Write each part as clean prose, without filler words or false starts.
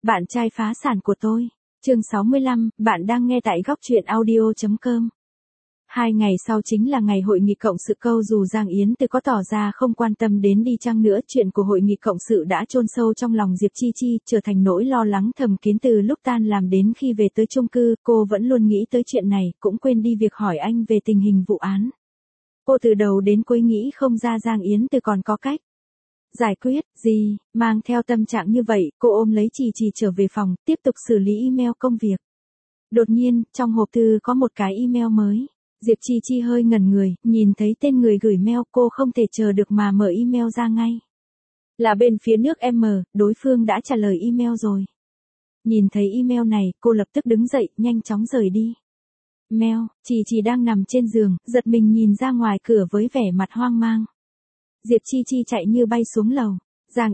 Bạn trai phá sản của tôi. Chương 65, bạn đang nghe tại góc truyện audio.com. 2 ngày sau chính là ngày hội nghị cộng sự câu dù Giang Yến Từ có tỏ ra không quan tâm đến đi chăng nữa, chuyện của hội nghị cộng sự đã chôn sâu trong lòng Diệp Chi Chi, trở thành nỗi lo lắng thầm kín từ lúc tan làm đến khi về tới chung cư, cô vẫn luôn nghĩ tới chuyện này, cũng quên đi việc hỏi anh về tình hình vụ án. Cô từ đầu đến cuối nghĩ không ra Giang Yến Từ còn có cách giải quyết gì. Mang theo tâm trạng như vậy, cô ôm lấy Trì Trì trở về phòng, tiếp tục xử lý email công việc. Đột nhiên, trong hộp thư có một cái email mới. Diệp Chi Chi hơi ngẩn người, nhìn thấy tên người gửi mail, cô không thể chờ được mà mở email ra ngay. Là bên phía nước M, đối phương đã trả lời email rồi. Nhìn thấy email này, cô lập tức đứng dậy, nhanh chóng rời đi. Mail, Trì Trì đang nằm trên giường, giật mình nhìn ra ngoài cửa với vẻ mặt hoang mang. Diệp Chi Chi chạy như bay xuống lầu. Giang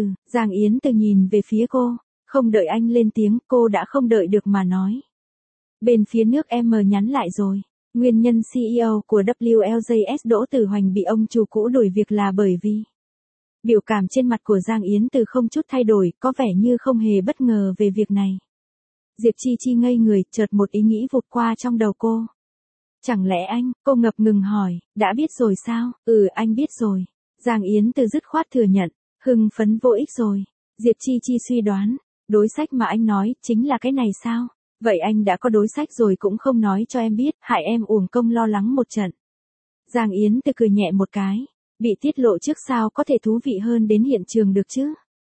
Yến Từ nhìn về phía cô, không đợi anh lên tiếng, cô đã không đợi được mà nói. Bên phía nước M nhắn lại rồi. Nguyên nhân CEO của WLJS Đỗ Tử Hoành bị ông chủ cũ đuổi việc là bởi vì... Biểu cảm trên mặt của Giang Yến Từ không chút thay đổi, có vẻ như không hề bất ngờ về việc này. Diệp Chi Chi ngây người, chợt một ý nghĩ vụt qua trong đầu cô. Chẳng lẽ anh, cô ngập ngừng hỏi, đã biết rồi sao? Anh biết rồi. Giang Yến Từ dứt khoát thừa nhận, hưng phấn vô ích rồi. Diệp Chi Chi suy đoán, đối sách mà anh nói, chính là cái này sao? Vậy anh đã có đối sách rồi cũng không nói cho em biết, hại em uổng công lo lắng một trận. Giang Yến Từ cười nhẹ một cái, bị tiết lộ trước sao có thể thú vị hơn đến hiện trường được chứ?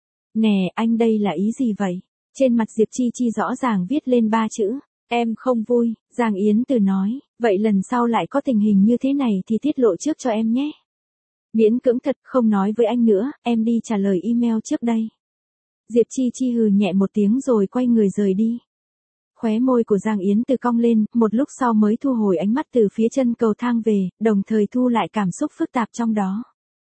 Nè, anh đây là ý gì vậy? Trên mặt Diệp Chi Chi rõ ràng viết lên 3 chữ, em không vui. Giang Yến Từ nói, vậy lần sau lại có tình hình như thế này thì tiết lộ trước cho em nhé. Miễn cưỡng thật, không nói với anh nữa, em đi trả lời email trước đây. Diệp Chi Chi hừ nhẹ một tiếng rồi quay người rời đi. Khóe môi của Giang Yến Từ cong lên, một lúc sau mới thu hồi ánh mắt từ phía chân cầu thang về, đồng thời thu lại cảm xúc phức tạp trong đó.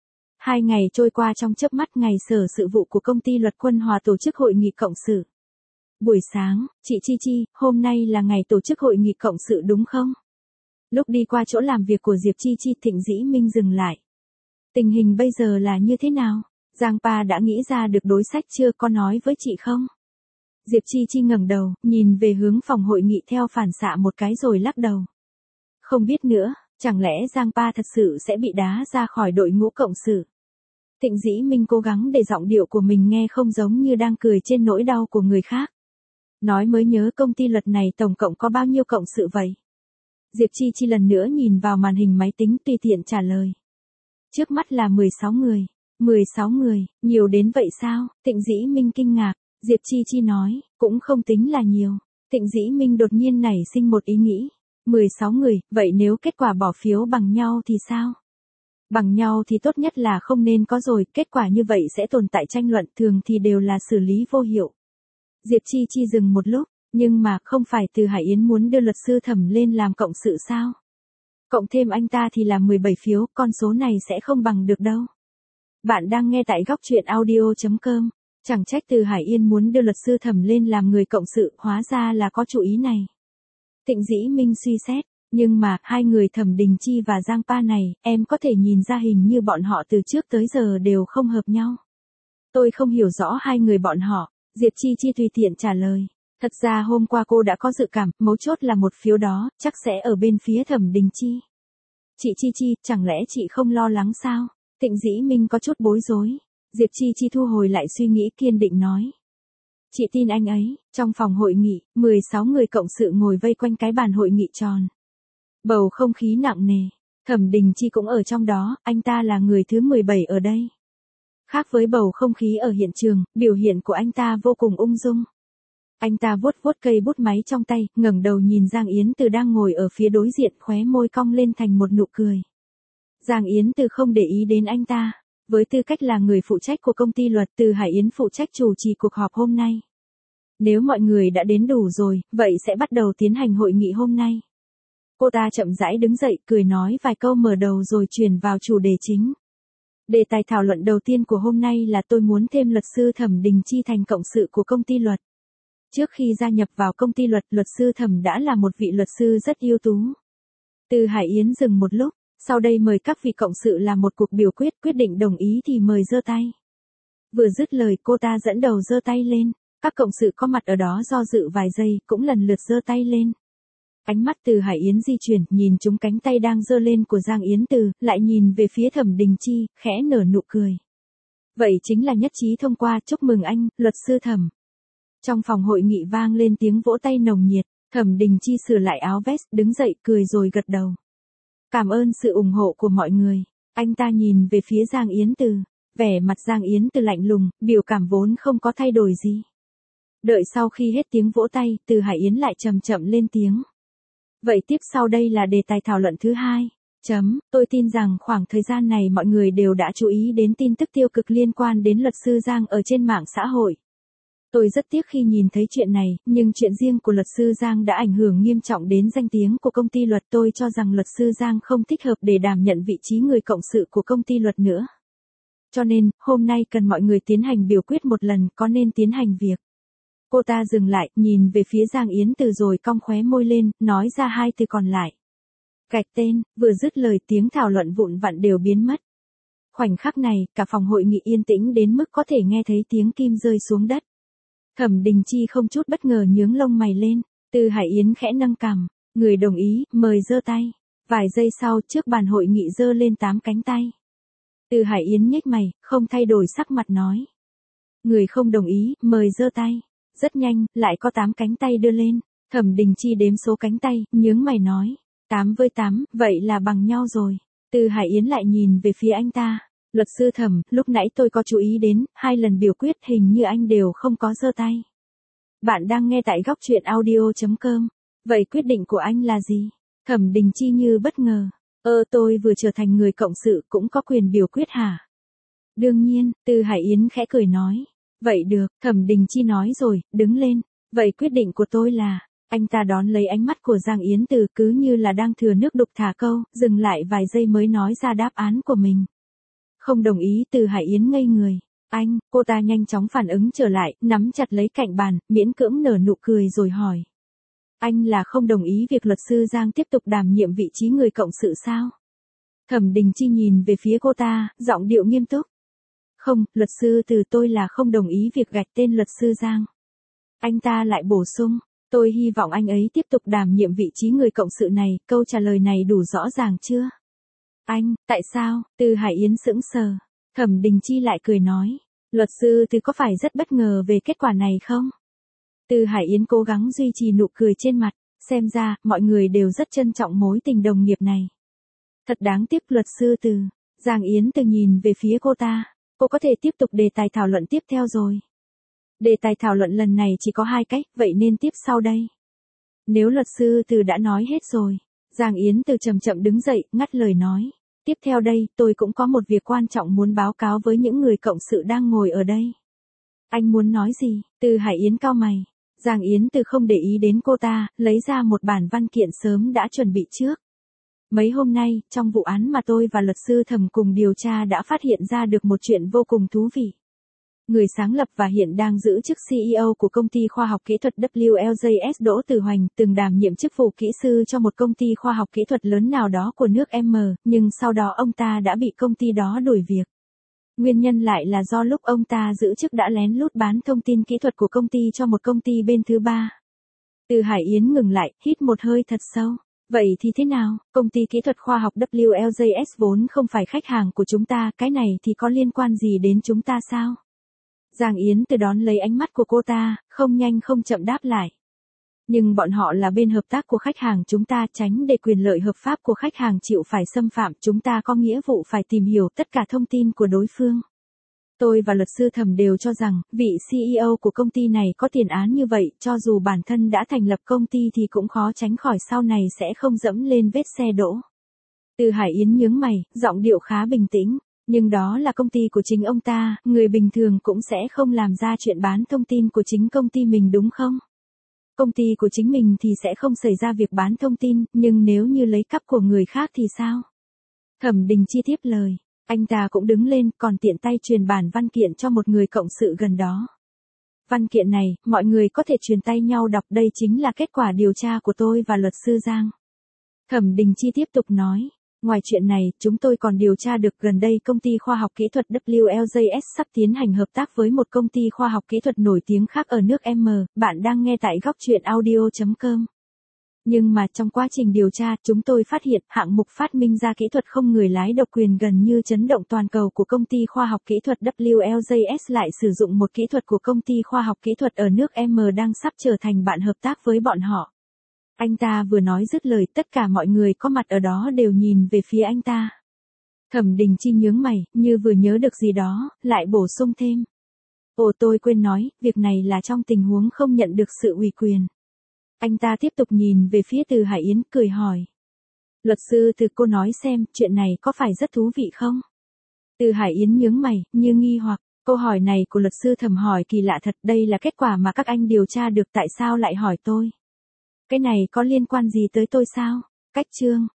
2 ngày trôi qua trong chớp mắt, ngày sở sự vụ của công ty Luật Quân Hòa tổ chức hội nghị cộng sự. Buổi sáng, chị Chi Chi, hôm nay là ngày tổ chức hội nghị cộng sự đúng không? Lúc đi qua chỗ làm việc của Diệp Chi Chi, Thịnh Dĩ Minh dừng lại. Tình hình bây giờ là như thế nào? Giang Pa đã nghĩ ra được đối sách chưa, có nói với chị không? Diệp Chi Chi ngẩng đầu, nhìn về hướng phòng hội nghị theo phản xạ một cái rồi lắc đầu. Không biết nữa, chẳng lẽ Giang Pa thật sự sẽ bị đá ra khỏi đội ngũ cộng sự? Thịnh Dĩ Minh cố gắng để giọng điệu của mình nghe không giống như đang cười trên nỗi đau của người khác. Nói mới nhớ, công ty Luật này tổng cộng có bao nhiêu cộng sự vậy? Diệp Chi Chi lần nữa nhìn vào màn hình máy tính tùy tiện trả lời. Trước mắt là 16 người. 16 người, nhiều đến vậy sao? Thịnh Dĩ Minh kinh ngạc. Diệp Chi Chi nói, cũng không tính là nhiều. Thịnh Dĩ Minh đột nhiên nảy sinh một ý nghĩ. 16 người, vậy nếu kết quả bỏ phiếu bằng nhau thì sao? Bằng nhau thì tốt nhất là không nên có rồi, kết quả như vậy sẽ tồn tại tranh luận, thường thì đều là xử lý vô hiệu. Diệp Chi Chi dừng một lúc, nhưng mà không phải Từ Hải Yến muốn đưa luật sư Thẩm lên làm cộng sự sao? Cộng thêm anh ta thì là 17 phiếu, con số này sẽ không bằng được đâu. Bạn đang nghe tại góc truyện audio.com. Chẳng trách Từ Hải Yên muốn đưa luật sư Thẩm lên làm người cộng sự, hóa ra là có chủ ý này. Thịnh Dĩ Minh suy xét, nhưng mà, hai người Thẩm Đình Chi và Giang Pa này, em có thể nhìn ra hình như bọn họ từ trước tới giờ đều không hợp nhau. Tôi không hiểu rõ hai người bọn họ, Diệp Chi Chi tùy tiện trả lời. Thật ra hôm qua cô đã có dự cảm, mấu chốt là một phiếu đó, chắc sẽ ở bên phía Thẩm Đình Chi. Chị Chi Chi, chẳng lẽ chị không lo lắng sao? Thịnh Dĩ Minh có chút bối rối. Diệp Chi Chi thu hồi lại suy nghĩ, kiên định nói. Chị tin anh ấy. Trong phòng hội nghị, 16 người cộng sự ngồi vây quanh cái bàn hội nghị tròn. Bầu không khí nặng nề. Thẩm Đình Chi cũng ở trong đó, anh ta là người thứ 17 ở đây. Khác với bầu không khí ở hiện trường, biểu hiện của anh ta vô cùng ung dung. Anh ta vuốt vuốt cây bút máy trong tay, ngẩng đầu nhìn Giang Yến Từ đang ngồi ở phía đối diện, khóe môi cong lên thành một nụ cười. Giang Yến Từ không để ý đến anh ta. Với tư cách là người phụ trách của công ty Luật, Từ Hải Yến phụ trách chủ trì cuộc họp hôm nay. Nếu mọi người đã đến đủ rồi, vậy sẽ bắt đầu tiến hành hội nghị hôm nay. Cô ta chậm rãi đứng dậy, cười nói vài câu mở đầu rồi chuyển vào chủ đề chính. Đề tài thảo luận đầu tiên của hôm nay là tôi muốn thêm luật sư Thẩm Đình Chi thành cộng sự của công ty Luật. Trước khi gia nhập vào công ty Luật, luật sư Thẩm đã là một vị luật sư rất ưu tú. Từ Hải Yến dừng một lúc. Sau đây mời các vị cộng sự làm một cuộc biểu quyết, quyết định đồng ý thì mời giơ tay. Vừa dứt lời cô ta dẫn đầu giơ tay lên. Các cộng sự có mặt ở đó do dự vài giây, cũng lần lượt giơ tay lên. Ánh mắt Từ Hải Yến di chuyển, nhìn chúng cánh tay đang giơ lên của Giang Yến Từ, lại nhìn về phía Thẩm Đình Chi, khẽ nở nụ cười. Vậy chính là nhất trí thông qua, chúc mừng anh, luật sư Thẩm. Trong phòng hội nghị vang lên tiếng vỗ tay nồng nhiệt, Thẩm Đình Chi sửa lại áo vest, đứng dậy, cười rồi gật đầu. Cảm ơn sự ủng hộ của mọi người. Anh ta nhìn về phía Giang Yến Từ, vẻ mặt Giang Yến Từ lạnh lùng, biểu cảm vốn không có thay đổi gì. Đợi sau khi hết tiếng vỗ tay, Từ Hải Yến lại chậm chậm lên tiếng. Vậy tiếp sau đây là đề tài thảo luận thứ hai. Tôi tin rằng khoảng thời gian này mọi người đều đã chú ý đến tin tức tiêu cực liên quan đến luật sư Giang ở trên mạng xã hội. Tôi rất tiếc khi nhìn thấy chuyện này, nhưng chuyện riêng của luật sư Giang đã ảnh hưởng nghiêm trọng đến danh tiếng của công ty luật. Tôi cho rằng luật sư Giang không thích hợp để đảm nhận vị trí người cộng sự của công ty luật nữa. Cho nên, hôm nay cần mọi người tiến hành biểu quyết một lần, có nên tiến hành việc. Cô ta dừng lại, nhìn về phía Giang Yến Từ rồi cong khóe môi lên, nói ra hai từ còn lại. Gạch tên. Vừa dứt lời, tiếng thảo luận vụn vặn đều biến mất. Khoảnh khắc này, cả phòng hội nghị yên tĩnh đến mức có thể nghe thấy tiếng kim rơi xuống đất. Thẩm Đình Chi không chút bất ngờ nhướng lông mày lên. Từ Hải Yến khẽ nâng cằm. Người đồng ý, mời giơ tay. Vài giây sau, trước bàn hội nghị giơ lên 8 cánh tay. Từ Hải Yến nhếch mày, không thay đổi sắc mặt nói. Người không đồng ý, mời giơ tay. Rất nhanh, lại có 8 cánh tay đưa lên. Thẩm Đình Chi đếm số cánh tay, nhướng mày nói. 8 với 8, vậy là bằng nhau rồi. Từ Hải Yến lại nhìn về phía anh ta. Luật sư Thẩm, lúc nãy tôi có chú ý đến, 2 lần biểu quyết hình như anh đều không có giơ tay. Bạn đang nghe tại góc truyện audio.com. Vậy quyết định của anh là gì? Thẩm Đình Chi như bất ngờ. Tôi vừa trở thành người cộng sự cũng có quyền biểu quyết hả? Đương nhiên, Từ Hải Yến khẽ cười nói. Vậy được, Thẩm Đình Chi nói rồi, đứng lên. Vậy quyết định của tôi là. Anh ta đón lấy ánh mắt của Giang Yến Từ cứ như là đang thừa nước đục thả câu, dừng lại vài giây mới nói ra đáp án của mình. Không đồng ý. Từ Hải Yến ngây người. Anh, cô ta nhanh chóng phản ứng trở lại, nắm chặt lấy cạnh bàn, miễn cưỡng nở nụ cười rồi hỏi. Anh là không đồng ý việc luật sư Giang tiếp tục đảm nhiệm vị trí người cộng sự sao? Thẩm Đình Chi nhìn về phía cô ta, giọng điệu nghiêm túc. Không, luật sư Từ, tôi là không đồng ý việc gạch tên luật sư Giang. Anh ta lại bổ sung. Tôi hy vọng anh ấy tiếp tục đảm nhiệm vị trí người cộng sự này. Câu trả lời này đủ rõ ràng chưa? Anh, tại sao? Từ Hải Yến sững sờ. Thẩm Đình Chi lại cười nói. Luật sư Từ có phải rất bất ngờ về kết quả này không? Từ Hải Yến cố gắng duy trì nụ cười trên mặt. Xem ra, mọi người đều rất trân trọng mối tình đồng nghiệp này. Thật đáng tiếc luật sư Từ. Giang Yến Từ nhìn về phía cô ta. Cô có thể tiếp tục đề tài thảo luận tiếp theo rồi. Đề tài thảo luận lần này chỉ có 2 cách, vậy nên tiếp sau đây. Nếu luật sư Từ đã nói hết rồi. Giang Yến Từ chậm chậm đứng dậy, ngắt lời nói. Tiếp theo đây, tôi cũng có một việc quan trọng muốn báo cáo với những người cộng sự đang ngồi ở đây. Anh muốn nói gì? Từ Hải Yến cau mày. Giang Yến Từ không để ý đến cô ta, lấy ra một bản văn kiện sớm đã chuẩn bị trước. Mấy hôm nay, trong vụ án mà tôi và luật sư Thẩm cùng điều tra đã phát hiện ra được một chuyện vô cùng thú vị. Người sáng lập và hiện đang giữ chức CEO của công ty khoa học kỹ thuật WLJS Đỗ Tử Hoành từng đảm nhiệm chức vụ kỹ sư cho một công ty khoa học kỹ thuật lớn nào đó của nước M, nhưng sau đó ông ta đã bị công ty đó đuổi việc. Nguyên nhân lại là do lúc ông ta giữ chức đã lén lút bán thông tin kỹ thuật của công ty cho một công ty bên thứ ba. Từ Hải Yến ngừng lại, hít một hơi thật sâu. Vậy thì thế nào? Công ty kỹ thuật khoa học WLJS vốn không phải khách hàng của chúng ta, cái này thì có liên quan gì đến chúng ta sao? Giang Yến Từ đón lấy ánh mắt của cô ta, không nhanh không chậm đáp lại. Nhưng bọn họ là bên hợp tác của khách hàng chúng ta, tránh để quyền lợi hợp pháp của khách hàng chịu phải xâm phạm, chúng ta có nghĩa vụ phải tìm hiểu tất cả thông tin của đối phương. Tôi và luật sư Thẩm đều cho rằng, vị CEO của công ty này có tiền án như vậy, cho dù bản thân đã thành lập công ty thì cũng khó tránh khỏi sau này sẽ không dẫm lên vết xe đỗ. Từ Hải Yến nhướng mày, giọng điệu khá bình tĩnh. Nhưng đó là công ty của chính ông ta, người bình thường cũng sẽ không làm ra chuyện bán thông tin của chính công ty mình đúng không? Công ty của chính mình thì sẽ không xảy ra việc bán thông tin, nhưng nếu như lấy cắp của người khác thì sao? Thẩm Đình Chi tiếp lời. Anh ta cũng đứng lên, còn tiện tay truyền bản văn kiện cho một người cộng sự gần đó. Văn kiện này, mọi người có thể truyền tay nhau đọc, đây chính là kết quả điều tra của tôi và luật sư Giang. Thẩm Đình Chi tiếp tục nói. Ngoài chuyện này, chúng tôi còn điều tra được gần đây công ty khoa học kỹ thuật WLJS sắp tiến hành hợp tác với một công ty khoa học kỹ thuật nổi tiếng khác ở nước M. Bạn đang nghe tại góc chuyện audio.com. Nhưng mà trong quá trình điều tra, chúng tôi phát hiện hạng mục phát minh ra kỹ thuật không người lái độc quyền gần như chấn động toàn cầu của công ty khoa học kỹ thuật WLJS lại sử dụng một kỹ thuật của công ty khoa học kỹ thuật ở nước M đang sắp trở thành bạn hợp tác với bọn họ. Anh ta vừa nói dứt lời, tất cả mọi người có mặt ở đó đều nhìn về phía anh ta. Thẩm Đình Chi nhướng mày, như vừa nhớ được gì đó, lại bổ sung thêm. Ồ, tôi quên nói, việc này là trong tình huống không nhận được sự ủy quyền. Anh ta tiếp tục nhìn về phía Từ Hải Yến, cười hỏi. Luật sư Từ, cô nói xem, chuyện này có phải rất thú vị không? Từ Hải Yến nhướng mày, như nghi hoặc. Câu hỏi này của luật sư Thẩm hỏi kỳ lạ thật, đây là kết quả mà các anh điều tra được, tại sao lại hỏi tôi? Cái này có liên quan gì tới tôi sao? Cách chương.